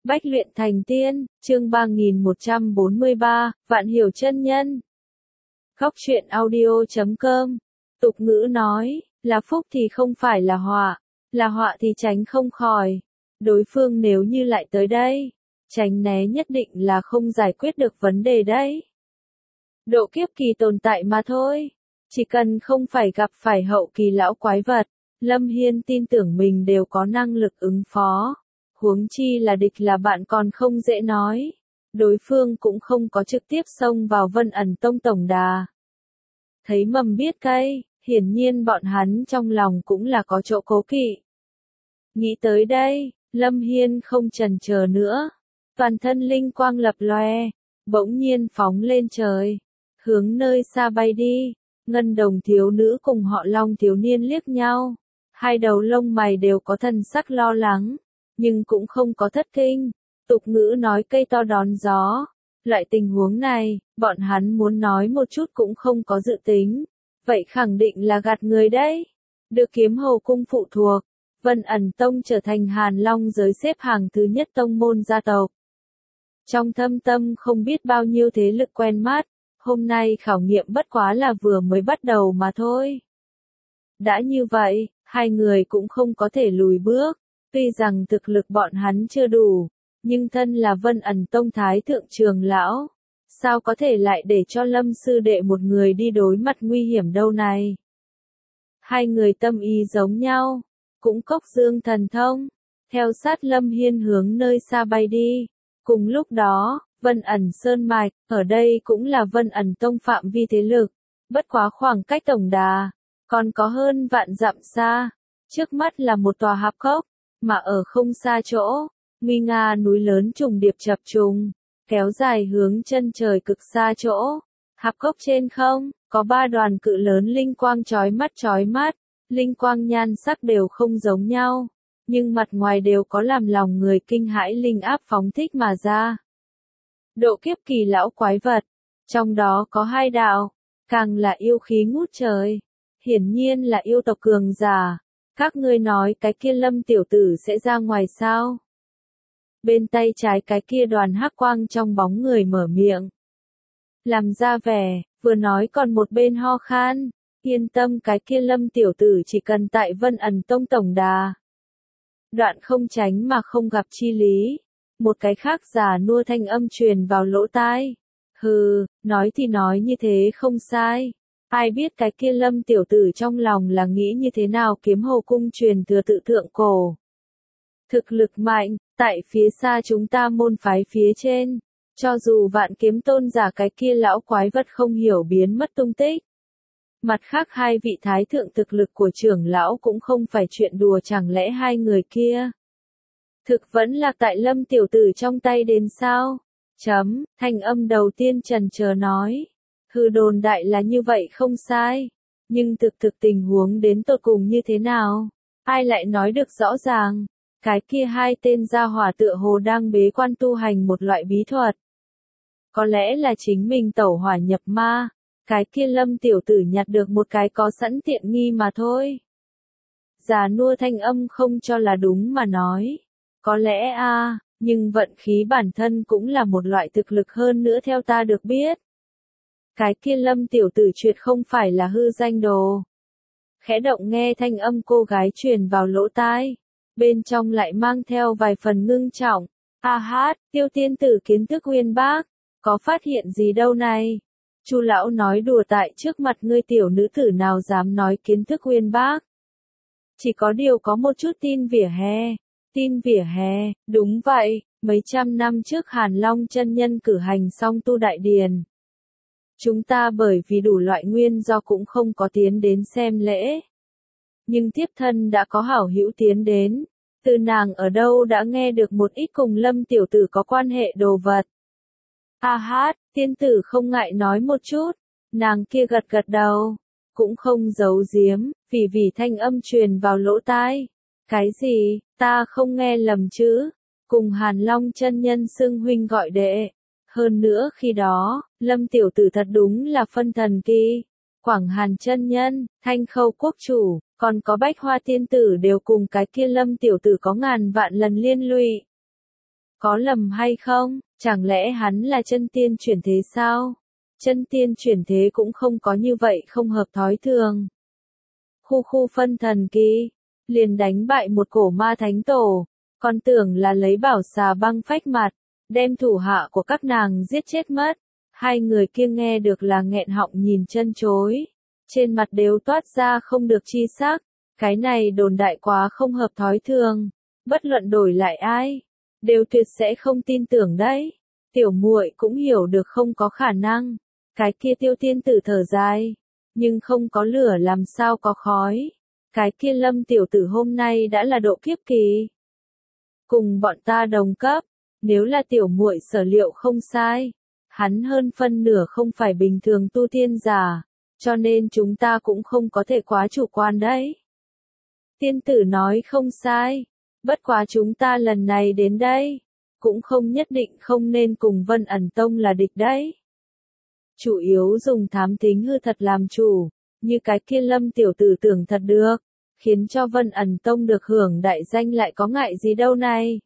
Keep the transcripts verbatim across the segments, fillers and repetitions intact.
Bách luyện thành tiên, chương ba nghìn một trăm bốn mươi ba, Vạn Hiểu chân nhân. Góc truyện audio chấm com. Tục ngữ nói, là phúc thì không phải là họa, là họa thì tránh không khỏi. Đối phương nếu như lại tới đây, tránh né nhất định là không giải quyết được vấn đề đấy. Độ kiếp kỳ tồn tại mà thôi, chỉ cần không phải gặp phải hậu kỳ lão quái vật, Lâm Hiên tin tưởng mình đều có năng lực ứng phó. Huống chi là địch là bạn còn không dễ nói. Đối phương cũng không có trực tiếp xông vào Vân Ẩn Tông tổng đà. Thấy mầm biết cây, hiển nhiên bọn hắn trong lòng cũng là có chỗ cố kỵ. Nghĩ tới đây, Lâm Hiên không chần chờ nữa. Toàn thân linh quang lập lòe, bỗng nhiên phóng lên trời, hướng nơi xa bay đi. Ngân Đồng thiếu nữ cùng họ Long thiếu niên liếc nhau. Hai đầu lông mày đều có thần sắc lo lắng. Nhưng cũng không có thất kinh. Tục ngữ nói cây to đón gió. Loại tình huống này, bọn hắn muốn nói một chút cũng không có dự tính. Vậy khẳng định là gạt người đấy. Được Kiếm Hầu cung phụ thuộc, Vân Ẩn Tông trở thành Hàn Long giới xếp hàng thứ nhất tông môn gia tộc. Trong thâm tâm không biết bao nhiêu thế lực quen mắt, hôm nay khảo nghiệm bất quá là vừa mới bắt đầu mà thôi. Đã như vậy, hai người cũng không có thể lùi bước. Tuy rằng thực lực bọn hắn chưa đủ, nhưng thân là Vân Ẩn Tông Thái Thượng Trường Lão, sao có thể lại để cho Lâm sư đệ một người đi đối mặt nguy hiểm đâu này. Hai người tâm ý giống nhau, cũng cốc dương thần thông, theo sát Lâm Hiên hướng nơi xa bay đi. Cùng lúc đó, Vân Ẩn Sơn Mạch, ở đây cũng là Vân Ẩn Tông phạm vi thế lực, bất quá khoảng cách tổng đà, còn có hơn vạn dặm xa, trước mắt là một tòa hạp cốc. Mà ở không xa chỗ, nguy nga núi lớn trùng điệp chập trùng, kéo dài hướng chân trời cực xa chỗ. Hạp cốc trên không, có ba đoàn cự lớn linh quang chói mắt chói mắt, linh quang nhan sắc đều không giống nhau, nhưng mặt ngoài đều có làm lòng người kinh hãi linh áp phóng thích mà ra. Độ kiếp kỳ lão quái vật, trong đó có hai đạo, càng là yêu khí ngút trời, hiển nhiên là yêu tộc cường giả. Các ngươi nói cái kia Lâm tiểu tử sẽ ra ngoài sao? Bên tay trái cái kia đoàn hắc quang trong bóng người mở miệng. Làm ra vẻ, vừa nói còn một bên ho khan. Yên tâm, cái kia Lâm tiểu tử chỉ cần tại Vân Ẩn Tông tổng đà. Đoạn không tránh mà không gặp chi lý. Một cái khác giả nua thanh âm truyền vào lỗ tai. Hừ, nói thì nói như thế không sai. Ai biết cái kia Lâm tiểu tử trong lòng là nghĩ như thế nào. Kiếm Hầu cung truyền thừa tự thượng cổ. Thực lực mạnh, tại phía xa chúng ta môn phái phía trên. Cho dù vạn kiếm tôn giả cái kia lão quái vật không hiểu biến mất tung tích. Mặt khác hai vị thái thượng thực lực của trưởng lão cũng không phải chuyện đùa, chẳng lẽ hai người kia. Thực vẫn là tại Lâm tiểu tử trong tay đến sao? Chấm, thanh âm đầu tiên trần chờ nói. Hư đồn đại là như vậy không sai, nhưng thực thực tình huống đến tột cùng như thế nào, ai lại nói được rõ ràng. Cái kia hai tên gia hỏa tựa hồ đang bế quan tu hành một loại bí thuật. Có lẽ là chính mình tẩu hỏa nhập ma, cái kia Lâm tiểu tử nhặt được một cái có sẵn tiện nghi mà thôi. Già nua thanh âm không cho là đúng mà nói. Có lẽ a, à, nhưng vận khí bản thân cũng là một loại thực lực hơn nữa theo ta được biết. Cái kia Lâm tiểu tử tuyệt không phải là hư danh đồ. Khẽ động nghe thanh âm cô gái truyền vào lỗ tai, bên trong lại mang theo vài phần ngưng trọng. A hát, Tiêu tiên tử kiến thức uyên bác, có phát hiện gì đâu này? Chu lão nói đùa, tại trước mặt ngươi tiểu nữ tử nào dám nói kiến thức uyên bác? Chỉ có điều có một chút tin vỉa hè. Tin vỉa hè, đúng vậy, mấy trăm năm trước Hàn Long chân nhân cử hành song tu đại điền. Chúng ta bởi vì đủ loại nguyên do cũng không có tiến đến xem lễ. Nhưng tiếp thân đã có hảo hữu tiến đến. Từ nàng ở đâu đã nghe được một ít cùng Lâm tiểu tử có quan hệ đồ vật. A hát, tiên tử không ngại nói một chút. Nàng kia gật gật đầu, cũng không giấu giếm, vì vì thanh âm truyền vào lỗ tai. Cái gì, ta không nghe lầm chứ? Cùng Hàn Long chân nhân xưng huynh gọi đệ. Hơn nữa khi đó, Lâm tiểu tử thật đúng là phân thần kỳ. Quảng Hàn chân nhân, Thanh Khâu quốc chủ, còn có Bách Hoa tiên tử đều cùng cái kia Lâm tiểu tử có ngàn vạn lần liên lụy. Có lầm hay không, chẳng lẽ hắn là chân tiên chuyển thế sao? Chân tiên chuyển thế cũng không có như vậy không hợp thói thường. Khu khu phân thần kỳ, liền đánh bại một cổ ma thánh tổ, còn tưởng là lấy bảo xà băng phách mặt, đem thủ hạ của các nàng giết chết mất. Hai người kia nghe được là nghẹn họng nhìn chân chối, trên mặt đều toát ra không được chi sắc, cái này đồn đại quá không hợp thói thường, bất luận đổi lại ai, đều tuyệt sẽ không tin tưởng đấy. Tiểu muội cũng hiểu được không có khả năng, cái kia Tiêu tiên tử thở dài, nhưng không có lửa làm sao có khói, cái kia Lâm tiểu tử hôm nay đã là độ kiếp kỳ. Cùng bọn ta đồng cấp, nếu là tiểu muội sở liệu không sai, hắn hơn phân nửa không phải bình thường tu tiên giả, cho nên chúng ta cũng không có thể quá chủ quan đấy. Tiên tử nói không sai, bất quá chúng ta lần này đến đây, cũng không nhất định không nên cùng Vân ẩn tông là địch đấy. Chủ yếu dùng thám thính hư thật làm chủ, như cái kia Lâm tiểu tử tưởng thật được, khiến cho Vân ẩn tông được hưởng đại danh lại có ngại gì đâu này.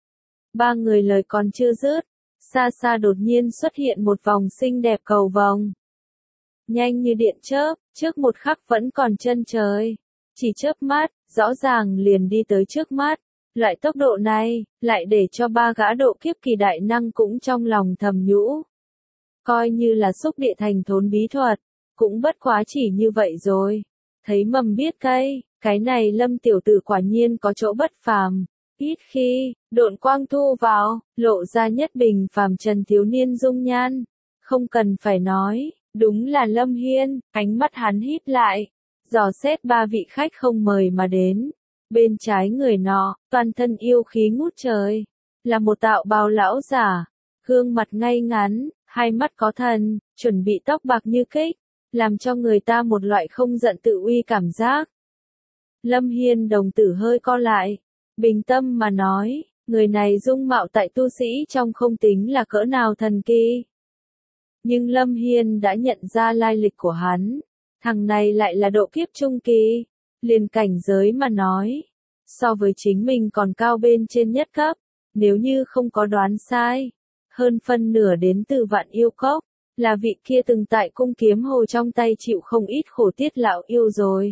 Ba người lời còn chưa dứt, xa xa đột nhiên xuất hiện một vòng xinh đẹp cầu vồng. Nhanh như điện chớp, trước một khắc vẫn còn chân trời, chỉ chớp mắt, rõ ràng liền đi tới trước mắt. Loại tốc độ này, lại để cho ba gã độ kiếp kỳ đại năng cũng trong lòng thầm nhũ. Coi như là xúc địa thành thốn bí thuật, cũng bất quá chỉ như vậy rồi. Thấy mầm biết cây, cái này Lâm tiểu tử quả nhiên có chỗ bất phàm. Ít khi, độn quang thu vào, lộ ra nhất bình phàm trần thiếu niên dung nhan. Không cần phải nói, đúng là Lâm Hiên, ánh mắt hắn híp lại, dò xét ba vị khách không mời mà đến. Bên trái người nọ, toàn thân yêu khí ngút trời, là một tạo bào lão giả, gương mặt ngay ngắn, hai mắt có thần, chuẩn bị tóc bạc như kích, làm cho người ta một loại không giận tự uy cảm giác. Lâm Hiên đồng tử hơi co lại, bình tâm mà nói, người này dung mạo tại tu sĩ trong không tính là cỡ nào thần kỳ. Nhưng Lâm Hiên đã nhận ra lai lịch của hắn, thằng này lại là độ kiếp trung kỳ, liền cảnh giới mà nói, so với chính mình còn cao bên trên nhất cấp, nếu như không có đoán sai, hơn phân nửa đến từ Vạn Yêu Cốc, là vị kia từng tại cung kiếm hồ trong tay chịu không ít khổ tiết lão yêu rồi.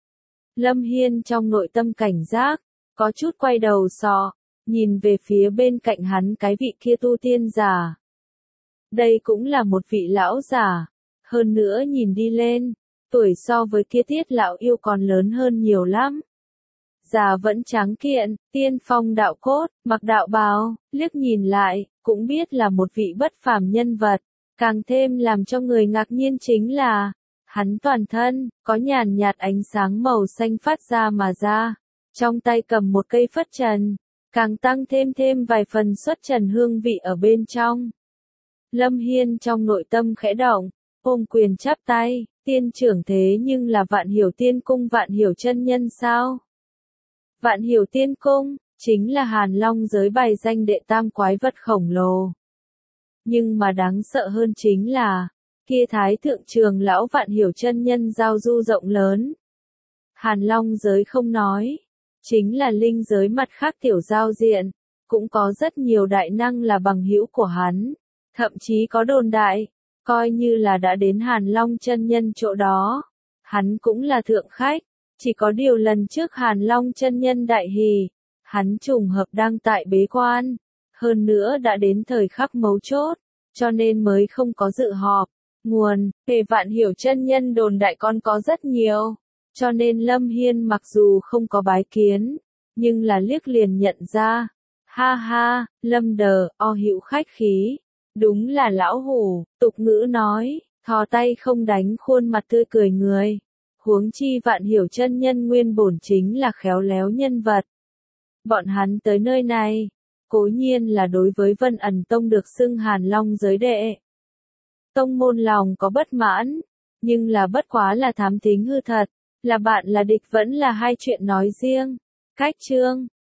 Lâm Hiên trong nội tâm cảnh giác, có chút quay đầu sọ, nhìn về phía bên cạnh hắn cái vị kia tu tiên giả. Đây cũng là một vị lão giả, hơn nữa nhìn đi lên, tuổi so với kia tiết lão yêu còn lớn hơn nhiều lắm. Già vẫn tráng kiện, tiên phong đạo cốt, mặc đạo bào, liếc nhìn lại, cũng biết là một vị bất phàm nhân vật. Càng thêm làm cho người ngạc nhiên chính là, hắn toàn thân, có nhàn nhạt ánh sáng màu xanh phát ra mà ra, trong tay cầm một cây phất trần, càng tăng thêm thêm vài phần xuất trần hương vị ở bên trong. Lâm Hiên trong nội tâm khẽ động, ôm quyền chắp tay, tiên trưởng thế nhưng là Vạn Hiểu Tiên Cung Vạn Hiểu chân nhân sao? Vạn Hiểu Tiên Cung, chính là Hàn Long giới bài danh đệ tam quái vật khổng lồ. Nhưng mà đáng sợ hơn chính là, kia Thái Thượng Trường Lão Vạn Hiểu chân nhân giao du rộng lớn. Hàn Long giới không nói, chính là linh giới mặt khác tiểu giao diện, cũng có rất nhiều đại năng là bằng hữu của hắn, thậm chí có đồn đại, coi như là đã đến Hàn Long chân nhân chỗ đó, hắn cũng là thượng khách, chỉ có điều lần trước Hàn Long chân nhân đại hỷ, hắn trùng hợp đang tại bế quan, hơn nữa đã đến thời khắc mấu chốt, cho nên mới không có dự họp. Nguồn, về Vạn Hiểu chân nhân đồn đại con có rất nhiều, cho nên Lâm Hiên mặc dù không có bái kiến, nhưng là liếc liền nhận ra. Ha ha, Lâm đờ, o hữu khách khí, đúng là lão hủ, tục ngữ nói, thò tay không đánh khuôn mặt tươi cười người. Huống chi Vạn Hiểu chân nhân nguyên bổn chính là khéo léo nhân vật. Bọn hắn tới nơi này, cố nhiên là đối với Vân ẩn tông được xưng Hàn Long giới đệ. Tông môn lòng có bất mãn, nhưng là bất quá là thám thính hư thật, là bạn là địch vẫn là hai chuyện nói riêng. Cách chương